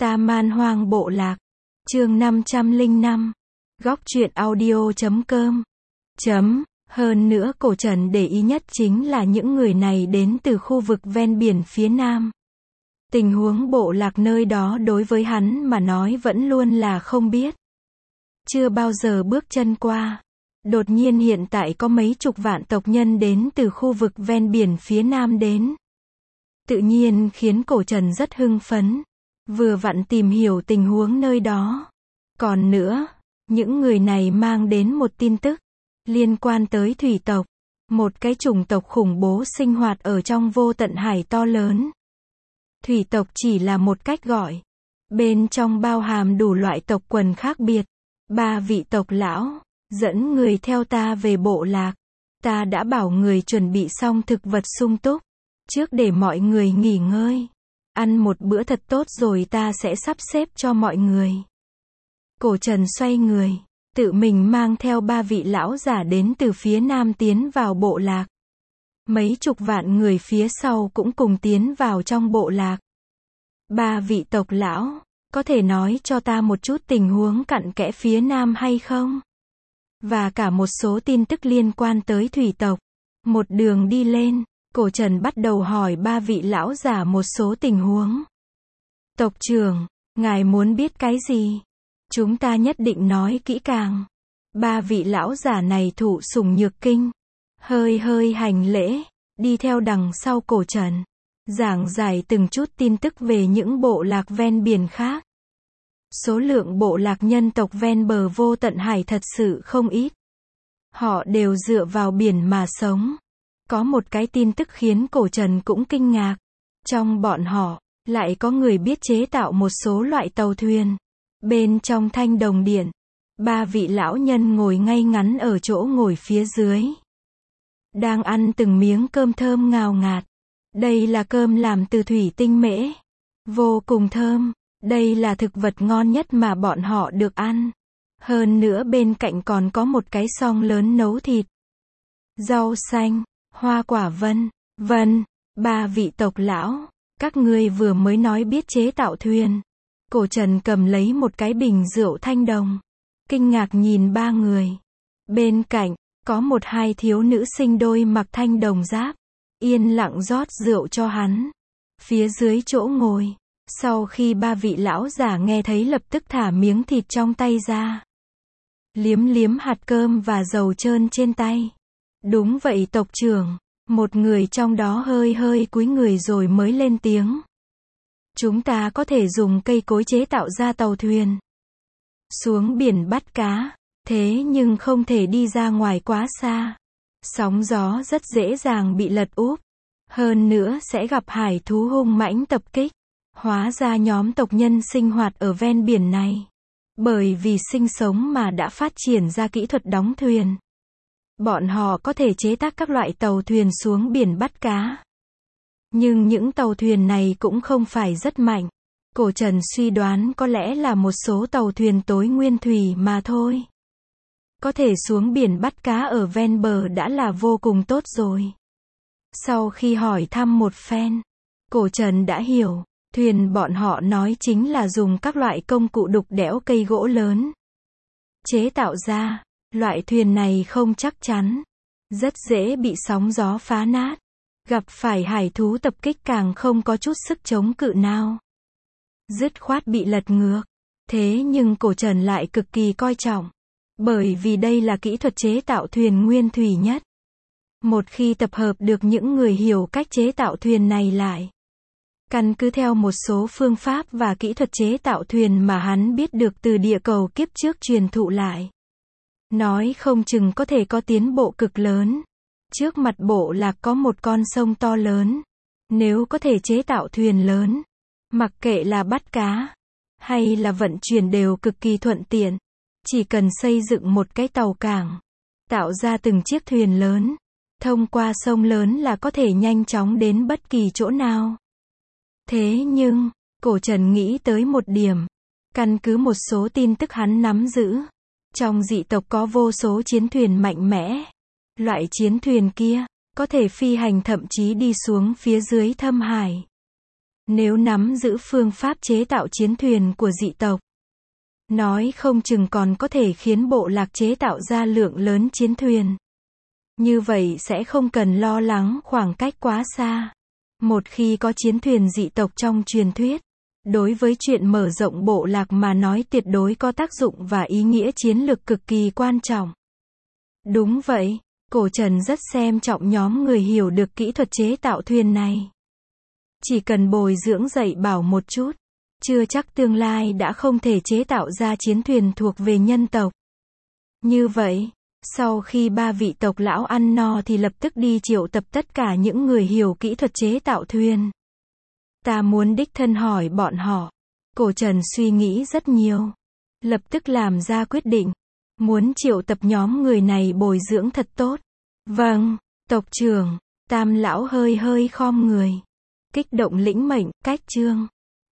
Ta Man Hoang Bộ Lạc. Chương 505. Góc truyện audio.com. Hơn nữa Cổ Trần để ý nhất chính là những người này đến từ khu vực ven biển phía Nam. Tình huống bộ lạc nơi đó đối với hắn mà nói vẫn luôn là không biết. Chưa bao giờ bước chân qua. Đột nhiên hiện tại có mấy chục vạn tộc nhân đến từ khu vực ven biển phía Nam đến. Tự nhiên khiến Cổ Trần rất hưng phấn. Vừa vặn tìm hiểu tình huống nơi đó. Còn nữa, những người này mang đến một tin tức liên quan tới thủy tộc, một cái chủng tộc khủng bố sinh hoạt ở trong vô tận hải to lớn. Thủy tộc chỉ là một cách gọi, bên trong bao hàm đủ loại tộc quần khác biệt. 3 vị tộc lão dẫn người theo ta về bộ lạc. Ta đã bảo người chuẩn bị xong thực vật sung túc, trước để mọi người nghỉ ngơi, ăn một bữa thật tốt rồi ta sẽ sắp xếp cho mọi người. Cổ Trần xoay người, tự mình mang theo 3 vị lão giả đến từ phía Nam tiến vào bộ lạc. Mấy chục vạn người phía sau cũng cùng tiến vào trong bộ lạc. 3 vị tộc lão, có thể nói cho ta một chút tình huống cặn kẽ phía Nam hay không? Và cả một số tin tức liên quan tới thủy tộc. Một đường đi lên, Cổ Trần bắt đầu hỏi 3 vị lão giả một số tình huống. Tộc trưởng, ngài muốn biết cái gì? Chúng ta nhất định nói kỹ càng. 3 vị lão giả này thụ sủng nhược kinh, hơi hành lễ, đi theo đằng sau Cổ Trần, giảng giải từng chút tin tức về những bộ lạc ven biển khác. Số lượng bộ lạc nhân tộc ven bờ vô tận hải thật sự không ít. Họ đều dựa vào biển mà sống. Có một cái tin tức khiến Cổ Trần cũng kinh ngạc. Trong bọn họ, lại có người biết chế tạo một số loại tàu thuyền. Bên trong thanh đồng điện, 3 vị lão nhân ngồi ngay ngắn ở chỗ ngồi phía dưới. Đang ăn từng miếng cơm thơm ngào ngạt. Đây là cơm làm từ thủy tinh mễ. Vô cùng thơm. Đây là thực vật ngon nhất mà bọn họ được ăn. Hơn nữa bên cạnh còn có một cái xoong lớn nấu thịt. Rau xanh, hoa quả vân. 3 vị tộc lão, các ngươi vừa mới nói biết chế tạo thuyền. Cổ Trần cầm lấy một cái bình rượu thanh đồng, kinh ngạc nhìn 3 người. Bên cạnh, có 1-2 thiếu nữ sinh đôi mặc thanh đồng giáp, yên lặng rót rượu cho hắn. Phía dưới chỗ ngồi, sau khi 3 vị lão giả nghe thấy lập tức thả miếng thịt trong tay ra. Liếm hạt cơm và dầu trơn trên tay. Đúng vậy tộc trưởng, một người trong đó hơi cúi người rồi mới lên tiếng. Chúng ta có thể dùng cây cối chế tạo ra tàu thuyền. Xuống biển bắt cá, thế nhưng không thể đi ra ngoài quá xa. Sóng gió rất dễ dàng bị lật úp. Hơn nữa sẽ gặp hải thú hung mãnh tập kích. Hóa ra nhóm tộc nhân sinh hoạt ở ven biển này. Bởi vì sinh sống mà đã phát triển ra kỹ thuật đóng thuyền. Bọn họ có thể chế tác các loại tàu thuyền xuống biển bắt cá. Nhưng những tàu thuyền này cũng không phải rất mạnh. Cổ Trần suy đoán có lẽ là một số tàu thuyền tối nguyên thủy mà thôi. Có thể xuống biển bắt cá ở ven bờ đã là vô cùng tốt rồi. Sau khi hỏi thăm một phen, Cổ Trần đã hiểu, thuyền bọn họ nói chính là dùng các loại công cụ đục đẽo cây gỗ lớn chế tạo ra. Loại thuyền này không chắc chắn, rất dễ bị sóng gió phá nát. Gặp phải hải thú tập kích càng không có chút sức chống cự nào. Dứt khoát bị lật ngược. Thế nhưng Cổ Trần lại cực kỳ coi trọng. Bởi vì đây là kỹ thuật chế tạo thuyền nguyên thủy nhất. Một khi tập hợp được những người hiểu cách chế tạo thuyền này lại, căn cứ theo một số phương pháp và kỹ thuật chế tạo thuyền mà hắn biết được từ địa cầu kiếp trước truyền thụ lại, nói không chừng có thể có tiến bộ cực lớn. Trước mặt bộ lạc có một con sông to lớn. Nếu có thể chế tạo thuyền lớn, mặc kệ là bắt cá, hay là vận chuyển đều cực kỳ thuận tiện. Chỉ cần xây dựng một cái tàu cảng, tạo ra từng chiếc thuyền lớn, thông qua sông lớn là có thể nhanh chóng đến bất kỳ chỗ nào. Thế nhưng, Cổ Trần nghĩ tới một điểm. Căn cứ một số tin tức hắn nắm giữ, trong dị tộc có vô số chiến thuyền mạnh mẽ. Loại chiến thuyền kia, có thể phi hành thậm chí đi xuống phía dưới thâm hải. Nếu nắm giữ phương pháp chế tạo chiến thuyền của dị tộc, nói không chừng còn có thể khiến bộ lạc chế tạo ra lượng lớn chiến thuyền. Như vậy sẽ không cần lo lắng khoảng cách quá xa. Một khi có chiến thuyền dị tộc trong truyền thuyết, đối với chuyện mở rộng bộ lạc mà nói tuyệt đối có tác dụng và ý nghĩa chiến lược cực kỳ quan trọng. Đúng vậy, Cổ Trần rất xem trọng nhóm người hiểu được kỹ thuật chế tạo thuyền này. Chỉ cần bồi dưỡng dạy bảo một chút, chưa chắc tương lai đã không thể chế tạo ra chiến thuyền thuộc về nhân tộc. Như vậy, sau khi ba vị tộc lão ăn no thì lập tức đi triệu tập tất cả những người hiểu kỹ thuật chế tạo thuyền. Ta muốn đích thân hỏi bọn họ. Cổ Trần suy nghĩ rất nhiều. Lập tức làm ra quyết định. Muốn triệu tập nhóm người này bồi dưỡng thật tốt. Vâng, tộc trưởng. Tam lão hơi khom người. Kích động lĩnh mệnh, cách chương.